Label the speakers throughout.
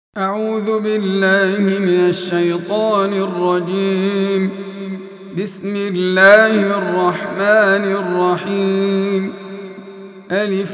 Speaker 1: أعوذ بالله من الشيطان الرجيم. بسم الله الرحمن الرحيم. ألف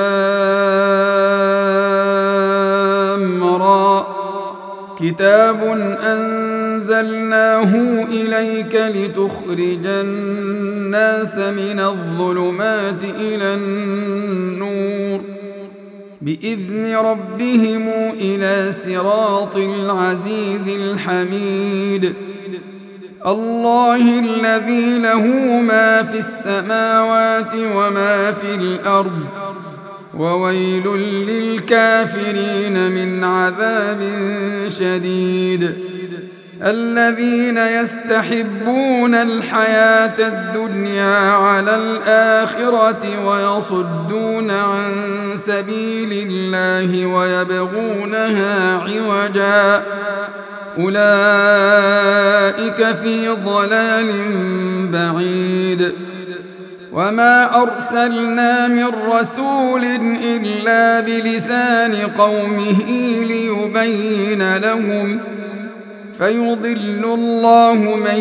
Speaker 1: لام را. كتاب أنزلناه إليك لتخرج الناس من الظلمات إلى النور بإذن ربهم إلى صراط العزيز الحميد. الله الذي له ما في السماوات وما في الأرض وويل للكافرين من عذاب شديد. الذين يستحبون الحياة الدنيا على الآخرة ويصدون عن سبيل الله ويبغونها عوجا أولئك في ضلال بعيد. وما أرسلنا من رسول إلا بلسان قومه ليبين لهم فيضل الله من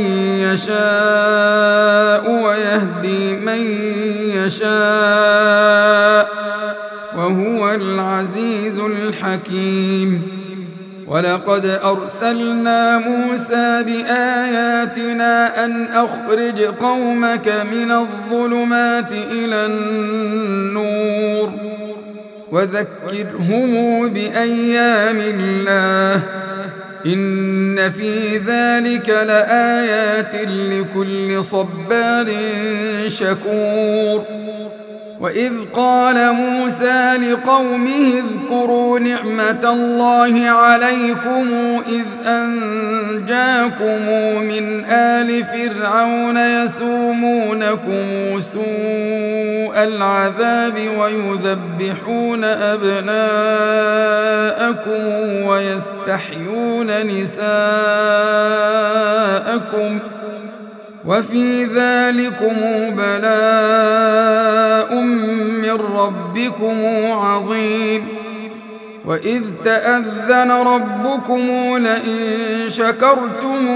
Speaker 1: يشاء ويهدي من يشاء وهو العزيز الحكيم. ولقد أرسلنا موسى بآياتنا أن أخرج قومك من الظلمات إلى النور وذكرهم بأيام الله إن في ذلك لآيات لكل صبار شكور. وإذ قال موسى لقومه اذكروا نعمة الله عليكم إذ أنجاكم من آل فرعون يسومونكم سوء العذاب ويذبحون أبناءكم ويستحيون نساءكم وفي ذلكم بلاء من ربكم عظيم. وإذ تأذن ربكم لئن شكرتم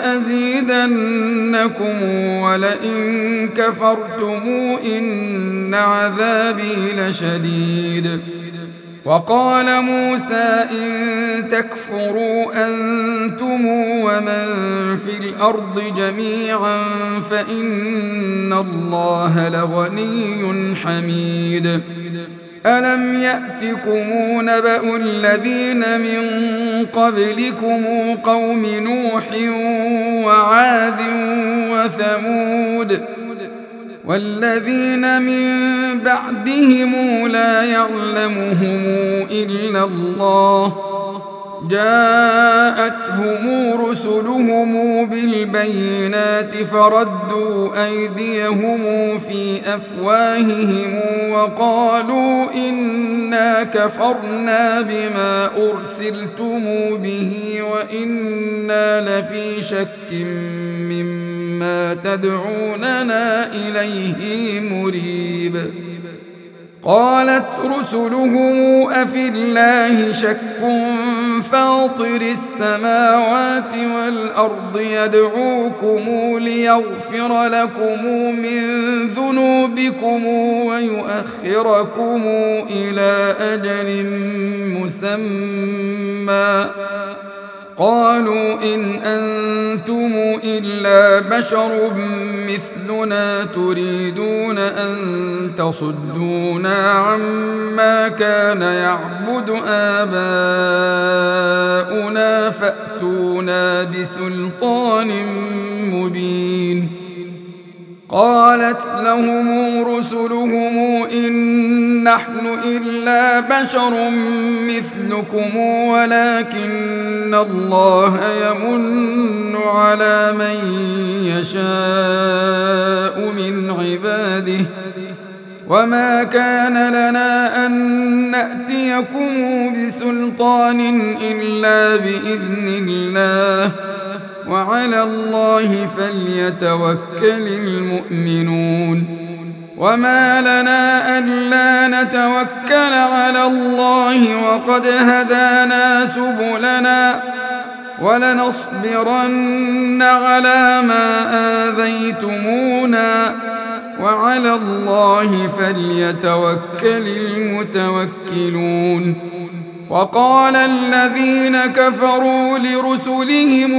Speaker 1: لأزيدنكم ولئن كفرتم إن عذابي لشديد. وقال موسى إن تكفروا أنتم ومن في الأرض جميعا فإن الله لغني حميد. ألم يأتكم نبأ الذين من قبلكم قوم نوح وعاد وثمود والذين من بعدهم لا يعلمهم إلا الله جاءتهم رسلهم بالبينات فردوا أيديهم في أفواههم وقالوا إنا كفرنا بما أرسلتم به وإنا لفي شك مما تدعوننا إليه مريب. قالت رسلهم أفي الله شك فاطر السماوات والأرض يدعوكم ليغفر لكم من ذنوبكم ويؤخركم إلى أجل مسمى قالوا إن أنتم إلا بشر مثلنا تريدون أن تصدونا عما كان يعبد آباؤنا فأتونا بسلطان مبين. قالت لهم رسلهم إن نحن إلا بشر مثلكم ولكن الله يمن على من يشاء من عباده وما كان لنا أن نأتيكم بسلطان إلا بإذن الله وعلى الله فليتوكل المؤمنون. وما لنا ألا نتوكل على الله وقد هدانا سبلنا ولنصبرن على ما آذيتمونا وعلى الله فليتوكل المتوكلون. وقال الذين كفروا لرسلهم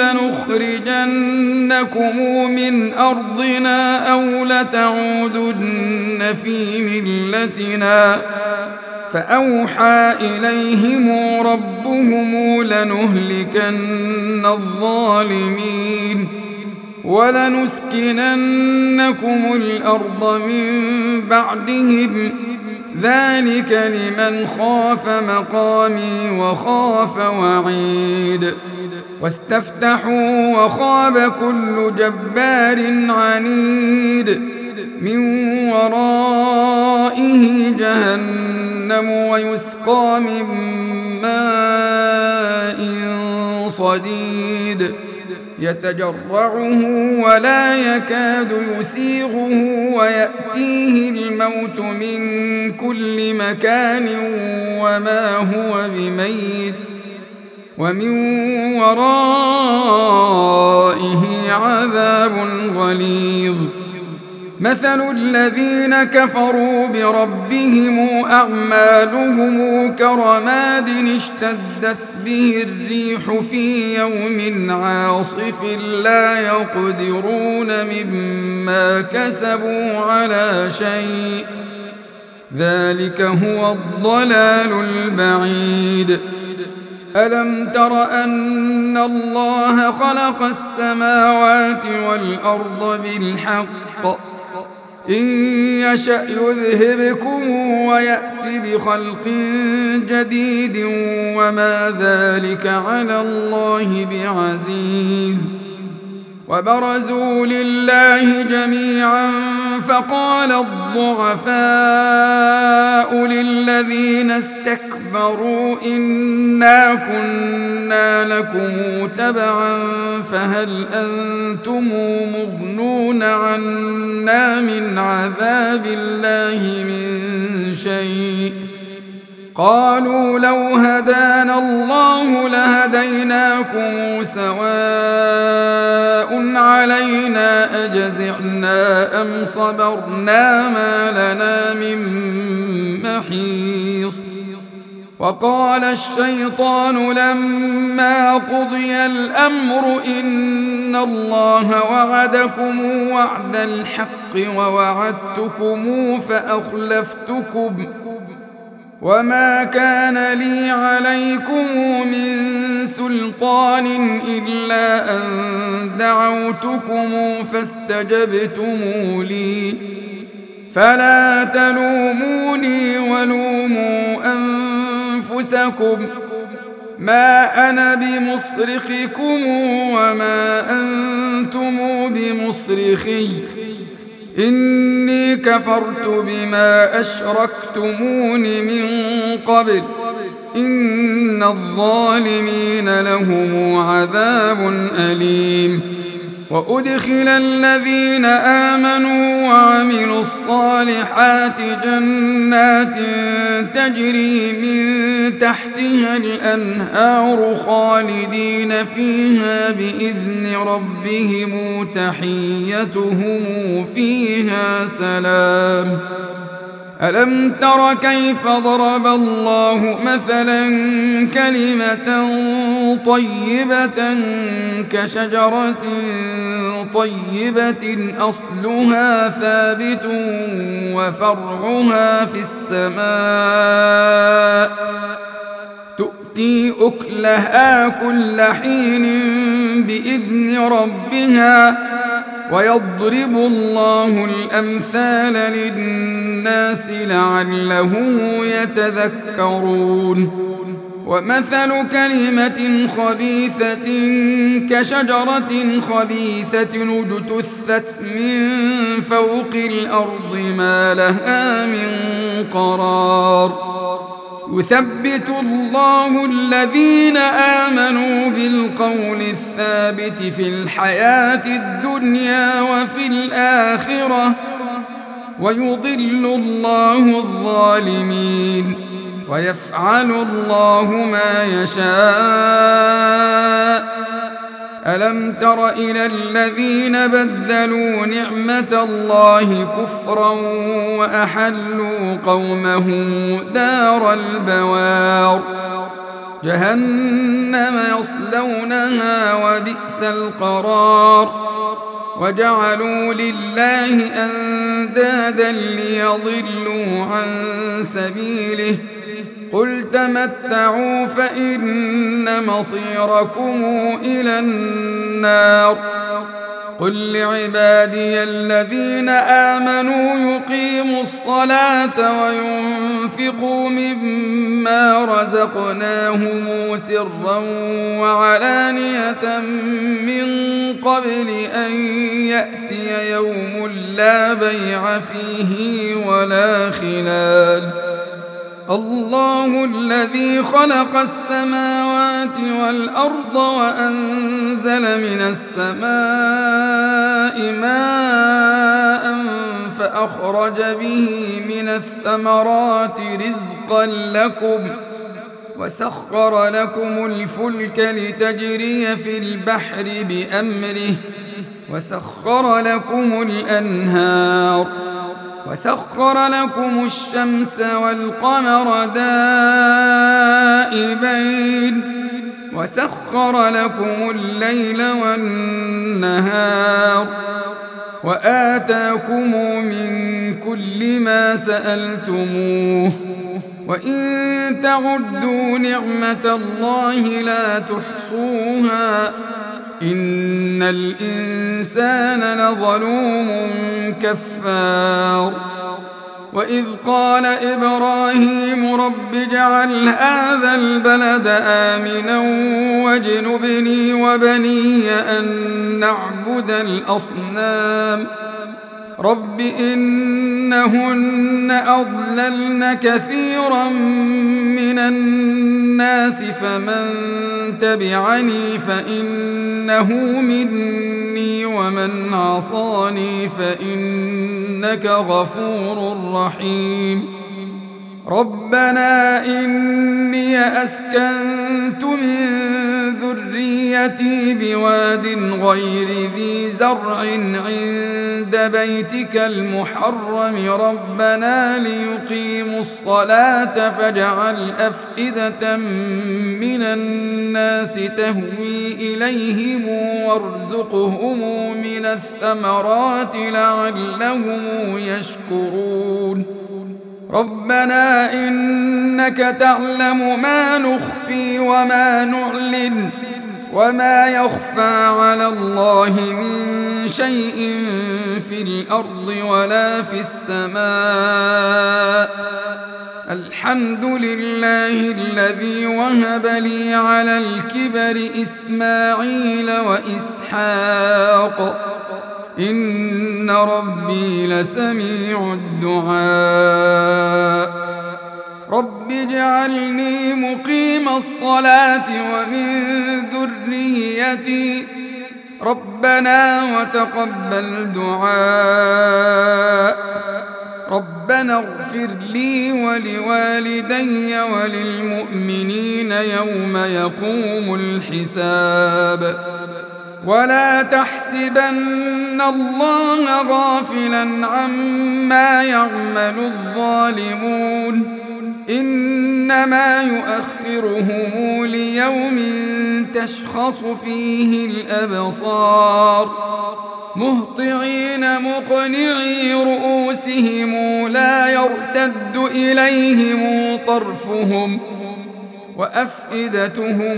Speaker 1: لنخرجنكم من أرضنا أو لتعودن في ملتنا فأوحى إليهم ربهم لنهلكن الظالمين ولنسكننكم الأرض من بعدهم ذلك لمن خاف مقامي وخاف وعيد. واستفتحوا وخاب كل جبار عنيد من ورائه جهنم ويسقى من ماء صديد يتجرعه ولا يكاد يسيغه ويأتيه الموت من كل مكان وما هو بميت ومن ورائه عذاب غليظ. مثل الذين كفروا بربهم أعمالهم كرماد اشتدت به الريح في يوم عاصف لا يقدرون مما كسبوا على شيء ذلك هو الضلال البعيد. ألم تر أن الله خلق السماوات والأرض بالحق إن يشأ يذهبكم ويأت بخلق جديد وما ذلك على الله بعزيز. وبرزوا لله جميعا فقال الضعفاء للذين استكبروا إنا كنا لكم تبعا فهل أنتم مغنون عنا من عذاب الله من شيء قالوا لو هدانا الله لهديناكم سواء علينا أجزعنا أم صبرنا ما لنا من محيص. وقال الشيطان لما قضي الأمر إن الله وعدكم وعد الحق ووعدتكم فأخلفتكم وما كان لي عليكم من سلطان إلا أن دعوتكم فاستجبتم لي فلا تلوموني ولوموا أنفسكم ما أنا بمصرخكم وما أنتم بمصرخي إني كفرت بما أشركتمون من قبل إن الظالمين لهم عذاب أليم. وأدخل الذين آمنوا وعملوا الصالحات جنات تجري من تحتها الأنهار خالدين فيها بإذن ربهم تحيتهم فيها سلام. ألم تر كيف ضرب الله مثلا كلمة طيبة كشجرة طيبة أصلها ثابت وفرعها في السماء تؤتي أكلها كل حين بإذن ربها ويضرب الله الأمثال للناس لعلهم يتذكرون. ومثل كلمة خبيثة كشجرة خبيثة اجتثت من فوق الأرض ما لها من قرار يثبت الله الذين آمنوا بالقول الثابت في الحياة الدنيا وفي الآخرة ويضل الله الظالمين ويفعل الله ما يشاء. ألم تر إلى الذين بدلوا نعمة الله كفرا وأحلوا قومهم دار البوار جهنم يصلونها وبئس القرار وجعلوا لله أندادا ليضلوا عن سبيله قل تمتعوا فإن مصيركم إلى النار قل لعبادي الذين آمنوا يقيموا الصلاة وينفقوا مما رزقناهم سرا وعلانية من قبل أن يأتي يوم لا بيع فيه ولا خلال الله الذي خلق السماوات والأرض وأنزل من السماء ماء فأخرج به من الثمرات رزقا لكم وسخر لكم الفلك لتجري في البحر بأمره وسخر لكم الأنهار وسخر لكم الشمس والقمر دائبين وسخر لكم الليل والنهار وآتاكم من كل ما سألتموه وإن تعدوا نعمة الله لا تحصوها إن الإنسان لظلوم كفار وإذ قال إبراهيم رب اجعل هذا البلد آمنا واجنبني وبني أن نعبد الأصنام رب إنهن أضللن كثيرا من الناس فمن تبعني فإنه مني ومن عصاني فإنك غفور رحيم ربنا إني أسكنت من ذريتي بواد غير ذي زرع عند بيتك المحرم ربنا ليقيموا الصلاة فاجعل أفئدة من الناس تهوي إليهم وارزقهم من الثمرات لعلهم يشكرون ربنا إنك تعلم ما نخفي وما نعلن وما يخفى على الله من شيء في الأرض ولا في السماء الحمد لله الذي وهب لي على الكبر إسماعيل وإسحاق إن ربي لسميع الدعاء رب اجعلني مقيم الصلاة ومن ذريتي ربنا وتقبل دعاء ربنا اغفر لي ولوالدي وللمؤمنين يوم يقوم الحساب ولا تحسبن الله غافلا عما يعمل الظالمون إنما يؤخرهم ليوم تشخص فيه الأبصار مهطعين مقنعي رؤوسهم لا يرتد إليهم طرفهم وأفئدتهم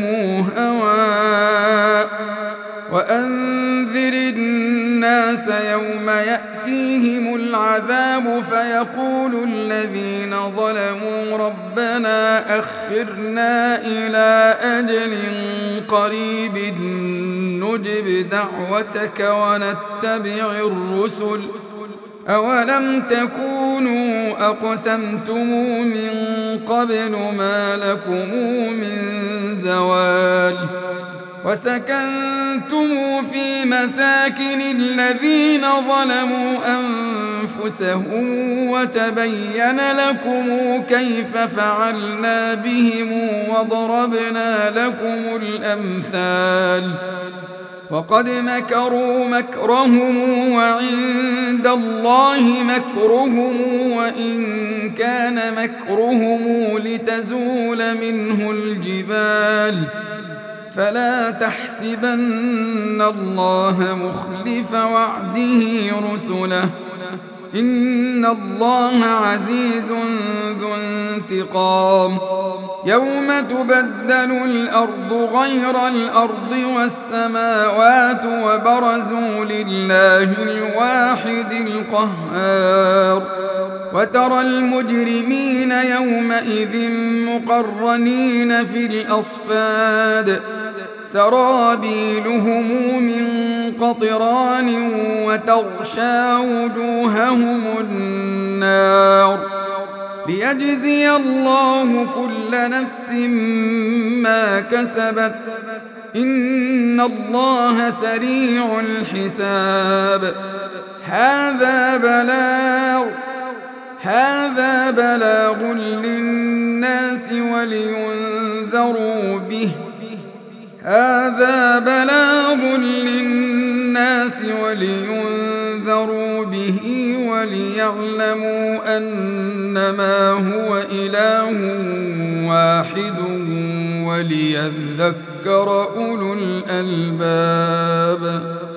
Speaker 1: هواء وأنذر الناس يوم يأتيهم العذاب فيقول الذين ظلموا ربنا أخرنا إلى أجل قريب نجب دعوتك ونتبع الرسل أولم تكونوا أقسمتم من قبل ما لكم من زوال وسكنتم في مساكن الذين ظلموا أنفسهم وتبين لكم كيف فعلنا بهم وضربنا لكم الأمثال وقد مكروا مكرهم وعند الله مكرهم وإن كان مكرهم لتزول منه الجبال فلا تحسبن الله مخلف وعده رسله إن الله عزيز ذو انتقام يوم تبدل الأرض غير الأرض والسماوات وبرزوا لله الواحد القهار وترى المجرمين يومئذ مقرنين في الأصفاد سرابيلهم من قطران وتغشى وجوههم النار ليجزي الله كل نفس ما كسبت إن الله سريع الحساب هذا بلاغ للناس ولينذروا به وليعلموا أنما هو إله واحد وليذكر أولو الألباب